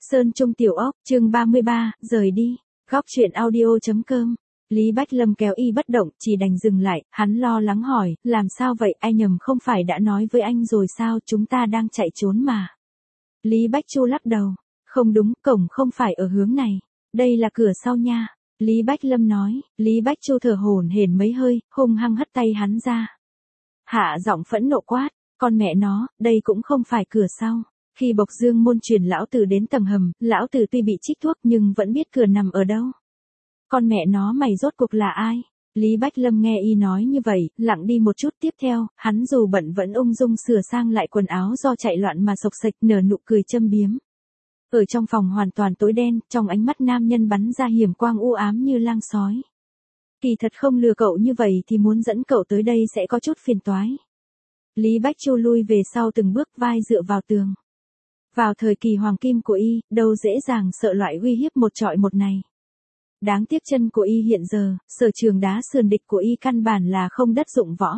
Sơn Trung Tiểu Ốc, chương 33, rời đi. Góc truyện audio.com. Lý Bách Lâm kéo y bất động, chỉ đành dừng lại, hắn lo lắng hỏi, làm sao vậy, ai nhầm không phải đã nói với anh rồi sao, chúng ta đang chạy trốn mà. Lý Bách Chu lắc đầu, không đúng, cổng không phải ở hướng này, đây là cửa sau nha. Lý Bách Lâm nói, Lý Bách Chu thở hổn hển mấy hơi, hung hăng hất tay hắn ra. Hạ giọng phẫn nộ quát, con mẹ nó, đây cũng không phải cửa sau. Khi Bộc Dương Môn truyền lão tử đến tầng hầm, lão tử tuy bị trích thuốc nhưng vẫn biết cửa nằm ở đâu. Con mẹ nó mày rốt cuộc là ai? Lý Bách Lâm nghe y nói như vậy, lặng đi một chút, tiếp theo, hắn dù bận vẫn ung dung sửa sang lại quần áo do chạy loạn mà xộc xệch, nở nụ cười châm biếm. Ở trong phòng hoàn toàn tối đen, trong ánh mắt nam nhân bắn ra hiểm quang u ám như lang sói. Kỳ thật không lừa cậu như vậy thì muốn dẫn cậu tới đây sẽ có chút phiền toái. Lý Bách Chu lui về sau từng bước, vai dựa vào tường. Vào thời kỳ hoàng kim của y, đâu dễ dàng sợ loại uy hiếp một trọi một này. Đáng tiếc chân của y hiện giờ, sở trường đá sườn địch của y căn bản là không đất dụng võ.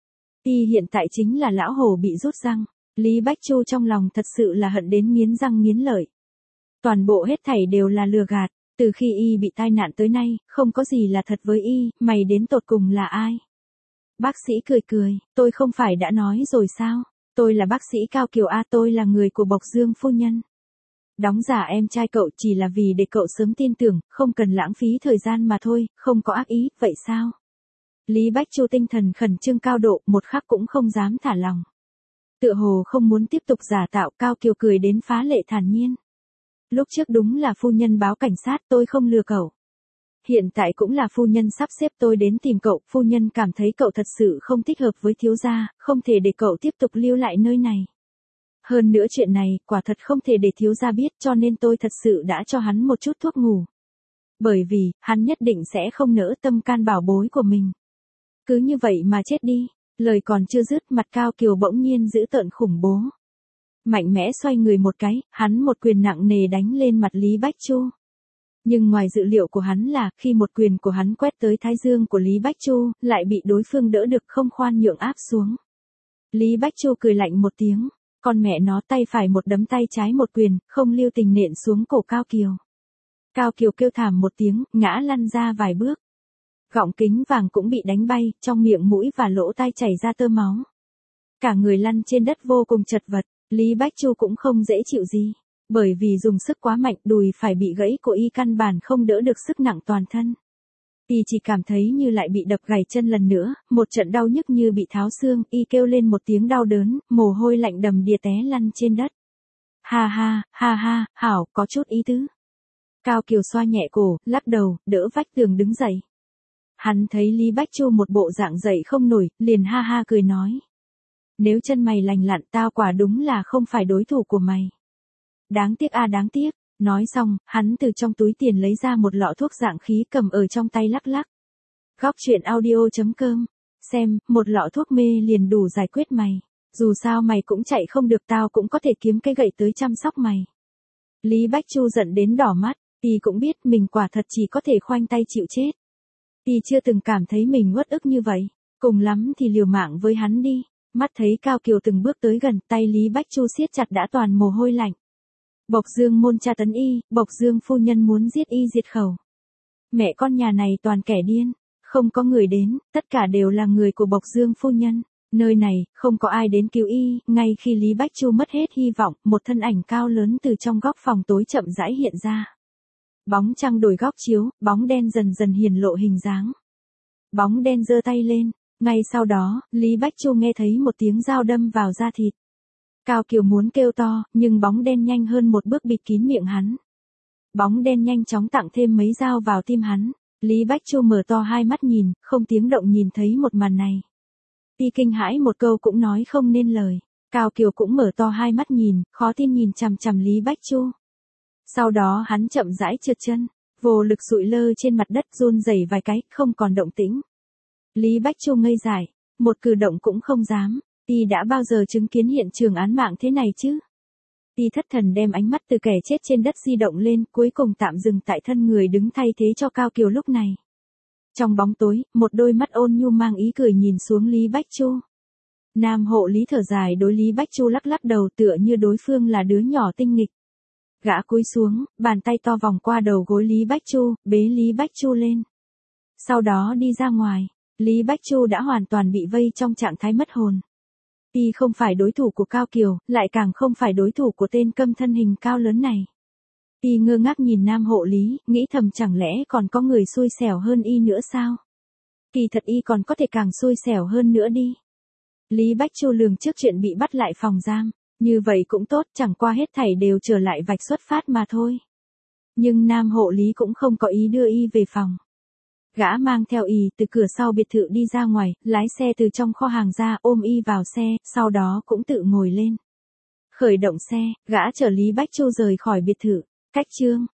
Y hiện tại chính là lão hổ bị rút răng. Lý Bách Chu trong lòng thật sự là hận đến nghiến răng nghiến lợi. Toàn bộ hết thảy đều là lừa gạt. Từ khi y bị tai nạn tới nay, không có gì là thật với y, mày đến tột cùng là ai? Bác sĩ cười cười, tôi không phải đã nói rồi sao? Tôi là bác sĩ Cao Kiều A, tôi là người của Bộc Dương phu nhân. Đóng giả em trai cậu chỉ là vì để cậu sớm tin tưởng, không cần lãng phí thời gian mà thôi, không có ác ý, vậy sao? Lý Bách Chu tinh thần khẩn trương cao độ, một khắc cũng không dám thả lòng. Tựa hồ không muốn tiếp tục giả tạo, Cao Kiều cười đến phá lệ thản nhiên. Lúc trước đúng là phu nhân báo cảnh sát, tôi không lừa cậu. Hiện tại cũng là phu nhân sắp xếp tôi đến tìm cậu, phu nhân cảm thấy cậu thật sự không thích hợp với thiếu gia, không thể để cậu tiếp tục lưu lại nơi này. Hơn nữa chuyện này, quả thật không thể để thiếu gia biết, cho nên tôi thật sự đã cho hắn một chút thuốc ngủ. Bởi vì, hắn nhất định sẽ không nỡ tâm can bảo bối của mình. Cứ như vậy mà chết đi. Lời còn chưa dứt, mặt Cao Kiều bỗng nhiên dữ tợn khủng bố. Mạnh mẽ xoay người một cái, hắn một quyền nặng nề đánh lên mặt Lý Bách Chu. Nhưng ngoài dự liệu của hắn là, khi một quyền của hắn quét tới thái dương của Lý Bách Chu, lại bị đối phương đỡ được không khoan nhượng áp xuống. Lý Bách Chu cười lạnh một tiếng, con mẹ nó, tay phải một đấm tay trái một quyền, không lưu tình nện xuống cổ Cao Kiều. Cao Kiều kêu thảm một tiếng, ngã lăn ra vài bước. Gọng kính vàng cũng bị đánh bay, trong miệng mũi và lỗ tai chảy ra tơ máu. Cả người lăn trên đất vô cùng chật vật, Lý Bách Chu cũng không dễ chịu gì. Bởi vì dùng sức quá mạnh, đùi phải bị gãy của y căn bản không đỡ được sức nặng toàn thân. Y chỉ cảm thấy như lại bị đập gãy chân lần nữa, một trận đau nhức như bị tháo xương, y kêu lên một tiếng đau đớn, mồ hôi lạnh đầm đìa té lăn trên đất. Ha ha, hảo, có chút ý tứ. Cao Kiều xoa nhẹ cổ, lắc đầu, đỡ vách tường đứng dậy. Hắn thấy Lý Bách Chu một bộ dạng dậy không nổi, liền ha ha cười nói. Nếu chân mày lành lặn, tao quả đúng là không phải đối thủ của mày. Đáng tiếc a, đáng tiếc. Nói xong, hắn từ trong túi tiền lấy ra một lọ thuốc dạng khí cầm ở trong tay lắc lắc. Góc truyện audio.com. Xem, một lọ thuốc mê liền đủ giải quyết mày. Dù sao mày cũng chạy không được, tao cũng có thể kiếm cái gậy tới chăm sóc mày. Lý Bách Chu giận đến đỏ mắt, y cũng biết mình quả thật chỉ có thể khoanh tay chịu chết. Y chưa từng cảm thấy mình uất ức như vậy, cùng lắm thì liều mạng với hắn đi. Mắt thấy Cao Kiều từng bước tới gần, tay Lý Bách Chu siết chặt đã toàn mồ hôi lạnh. Bộc Dương Môn tra tấn y, Bộc Dương phu nhân muốn giết y diệt khẩu. Mẹ con nhà này toàn kẻ điên, không có người đến, tất cả đều là người của Bộc Dương phu nhân. Nơi này, không có ai đến cứu y, ngay khi Lý Bách Chu mất hết hy vọng, một thân ảnh cao lớn từ trong góc phòng tối chậm rãi hiện ra. Bóng trăng đổi góc chiếu, bóng đen dần dần hiển lộ hình dáng. Bóng đen giơ tay lên, ngay sau đó, Lý Bách Chu nghe thấy một tiếng dao đâm vào da thịt. Cao Kiều muốn kêu to, nhưng bóng đen nhanh hơn một bước bịt kín miệng hắn. Bóng đen nhanh chóng tặng thêm mấy dao vào tim hắn. Lý Bách Chu mở to hai mắt nhìn, không tiếng động nhìn thấy một màn này. Y kinh hãi một câu cũng nói không nên lời. Cao Kiều cũng mở to hai mắt nhìn, khó tin nhìn chằm chằm Lý Bách Chu. Sau đó hắn chậm rãi trượt chân, vô lực sụi lơ trên mặt đất, run rẩy vài cái, không còn động tĩnh. Lý Bách Chu ngây dại, một cử động cũng không dám. Y đã bao giờ chứng kiến hiện trường án mạng thế này chứ? Y thất thần đem ánh mắt từ kẻ chết trên đất di động lên, cuối cùng tạm dừng tại thân người đứng thay thế cho Cao Kiều lúc này. Trong bóng tối, một đôi mắt ôn nhu mang ý cười nhìn xuống Lý Bách Chu. Nam hộ Lý thở dài đối Lý Bách Chu lắc lắc đầu, tựa như đối phương là đứa nhỏ tinh nghịch. Gã cúi xuống, bàn tay to vòng qua đầu gối Lý Bách Chu, bế Lý Bách Chu lên. Sau đó đi ra ngoài, Lý Bách Chu đã hoàn toàn bị vây trong trạng thái mất hồn. Y không phải đối thủ của Cao Kiều, lại càng không phải đối thủ của tên câm thân hình cao lớn này. Y ngơ ngác nhìn Nam Hộ Lý, nghĩ thầm chẳng lẽ còn có người xui xẻo hơn Y nữa sao? Kỳ thật Y còn có thể càng xui xẻo hơn nữa đi. Lý Bách Chu lường trước chuyện bị bắt lại phòng giam, như vậy cũng tốt, chẳng qua hết thảy đều trở lại vạch xuất phát mà thôi. Nhưng Nam Hộ Lý cũng không có ý đưa Y về phòng. Gã mang theo Y từ cửa sau biệt thự đi ra ngoài, lái xe từ trong kho hàng ra, ôm Y vào xe, sau đó cũng tự ngồi lên. Khởi động xe, gã chở Lý Bách Chu rời khỏi biệt thự. Cách chương